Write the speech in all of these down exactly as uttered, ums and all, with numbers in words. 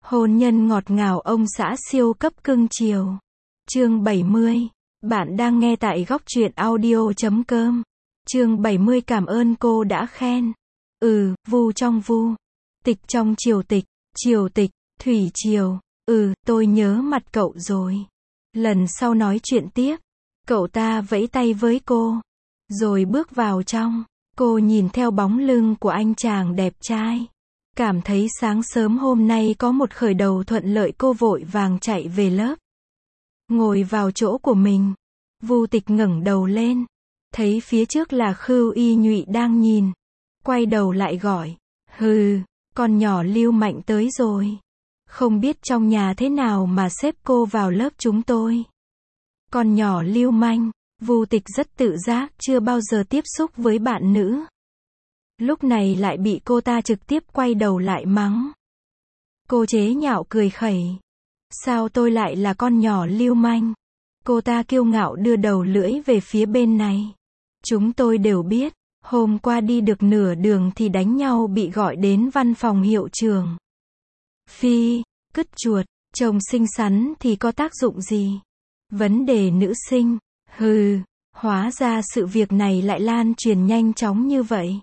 Hôn nhân ngọt ngào ông xã siêu cấp cưng chiều. Chương bảy mươi. Bạn đang nghe tại góc truyện audio chấm com. Chương bảy mươi cảm ơn cô đã khen. Ừ, vu trong vu. Tịch trong triều tịch, triều tịch, thủy triều. Ừ, tôi nhớ mặt cậu rồi. Lần sau nói chuyện tiếp. Cậu ta vẫy tay với cô. Rồi bước vào trong. Cô nhìn theo bóng lưng của anh chàng đẹp trai. Cảm thấy sáng sớm hôm nay có một khởi đầu thuận lợi, cô vội vàng chạy về lớp. Ngồi vào chỗ của mình. Vu Tịch ngẩng đầu lên. Thấy phía trước là Khưu Y Nhụy đang nhìn. Quay đầu lại gọi. Hừ, con nhỏ Lưu Mạnh tới rồi. Không biết trong nhà thế nào mà xếp cô vào lớp chúng tôi. Con nhỏ lưu manh. Vu Tịch rất tự giác, chưa bao giờ tiếp xúc với bạn nữ. Lúc này lại bị cô ta trực tiếp quay đầu lại mắng. Cô chế nhạo cười khẩy. Sao tôi lại là con nhỏ lưu manh? Cô ta kiêu ngạo đưa đầu lưỡi về phía bên này. Chúng tôi đều biết, hôm qua đi được nửa đường thì đánh nhau, bị gọi đến văn phòng hiệu trưởng. Phi, cứt chuột, chồng xinh xắn thì có tác dụng gì? Vấn đề nữ sinh, hừ, hóa ra sự việc này lại lan truyền nhanh chóng như vậy.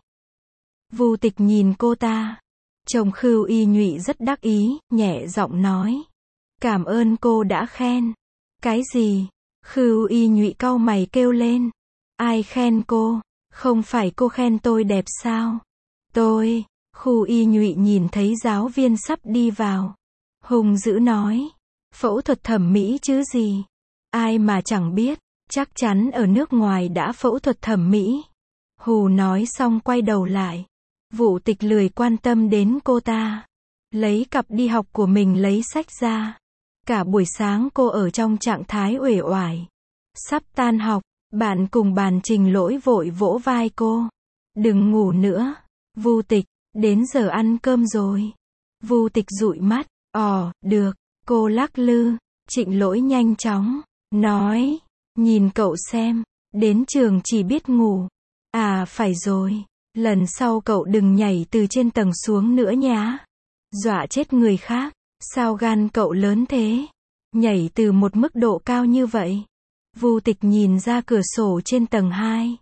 Vu Tịch nhìn cô ta. Chồng Khưu Y Nhụy rất đắc ý, nhẹ giọng nói. Cảm ơn cô đã khen. Cái gì? Khưu Y Nhụy cau mày kêu lên. Ai khen cô? Không phải cô khen tôi đẹp sao? Tôi, Khưu Y Nhụy nhìn thấy giáo viên sắp đi vào. Hùng dữ nói. Phẫu thuật thẩm mỹ chứ gì? Ai mà chẳng biết, chắc chắn ở nước ngoài đã phẫu thuật thẩm mỹ. Hù nói xong quay đầu lại. Vu Tịch lười quan tâm đến cô ta. Lấy cặp đi học của mình lấy sách ra. Cả buổi sáng cô ở trong trạng thái uể oải. Sắp tan học, bạn cùng bàn Trình Lỗi vội vỗ vai cô. Đừng ngủ nữa. Vu Tịch, đến giờ ăn cơm rồi. Vu Tịch dụi mắt. Ồ, được. Cô lắc lư. Trịnh Lỗi nhanh chóng nói. Nhìn cậu xem. Đến trường chỉ biết ngủ. À phải rồi. Lần sau cậu đừng nhảy từ trên tầng xuống nữa nhá. Dọa chết người khác. Sao gan cậu lớn thế? Nhảy từ một mức độ cao như vậy. Vu Tịch nhìn ra cửa sổ trên tầng hai.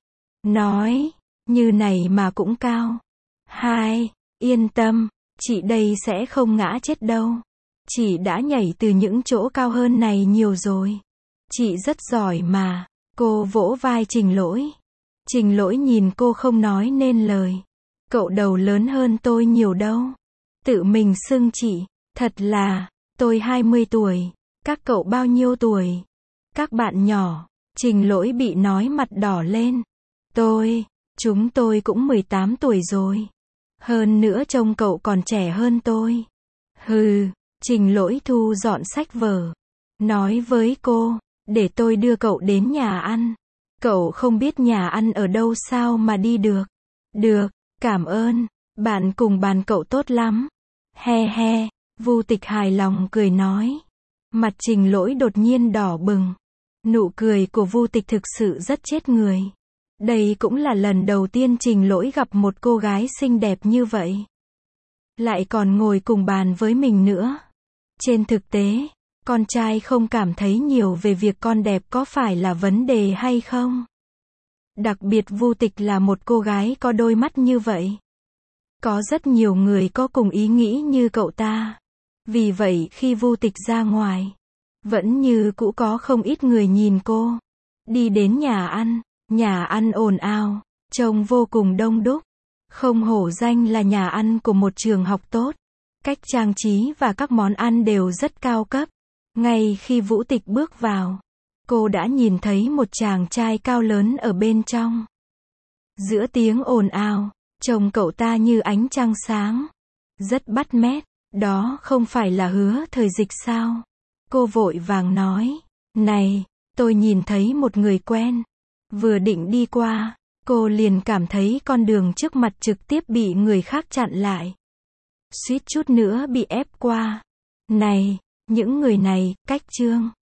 Nói. Như này mà cũng cao. Hai. Yên tâm. Chị đây sẽ không ngã chết đâu. Chị đã nhảy từ những chỗ cao hơn này nhiều rồi. Chị rất giỏi mà. Cô vỗ vai Trình Lỗi. Trình Lỗi nhìn cô không nói nên lời. Cậu đầu lớn hơn tôi nhiều đâu. Tự mình xưng chị. Thật là, tôi hai mươi tuổi. Các cậu bao nhiêu tuổi? Các bạn nhỏ. Trình Lỗi bị nói mặt đỏ lên. Tôi, chúng tôi cũng mười tám tuổi rồi. Hơn nữa trông cậu còn trẻ hơn tôi. Hừ, Trình Lỗi thu dọn sách vở. Nói với cô, để tôi đưa cậu đến nhà ăn. Cậu không biết nhà ăn ở đâu sao mà đi được? Được, cảm ơn. Bạn cùng bàn cậu tốt lắm. He he, Vu Tịch hài lòng cười nói. Mặt Trình Lỗi đột nhiên đỏ bừng. Nụ cười của Vu Tịch thực sự rất chết người. Đây cũng là lần đầu tiên Trình Lỗi gặp một cô gái xinh đẹp như vậy. Lại còn ngồi cùng bàn với mình nữa. Trên thực tế, con trai không cảm thấy nhiều về việc con đẹp có phải là vấn đề hay không. Đặc biệt Vu Tịch là một cô gái có đôi mắt như vậy. Có rất nhiều người có cùng ý nghĩ như cậu ta. Vì vậy khi Vu Tịch ra ngoài, vẫn như cũ có không ít người nhìn cô. Đi đến nhà ăn, nhà ăn ồn ào, trông vô cùng đông đúc. Không hổ danh là nhà ăn của một trường học tốt. Cách trang trí và các món ăn đều rất cao cấp. Ngay khi Vu Tịch bước vào, cô đã nhìn thấy một chàng trai cao lớn ở bên trong. Giữa tiếng ồn ào, trông cậu ta như ánh trăng sáng. Rất bắt mắt. Đó không phải là Hứa Thời Dịch sao? Cô vội vàng nói. Này, tôi nhìn thấy một người quen. Vừa định đi qua, cô liền cảm thấy con đường trước mặt trực tiếp bị người khác chặn lại. Suýt chút nữa bị ép qua. Này, những người này, cách chương.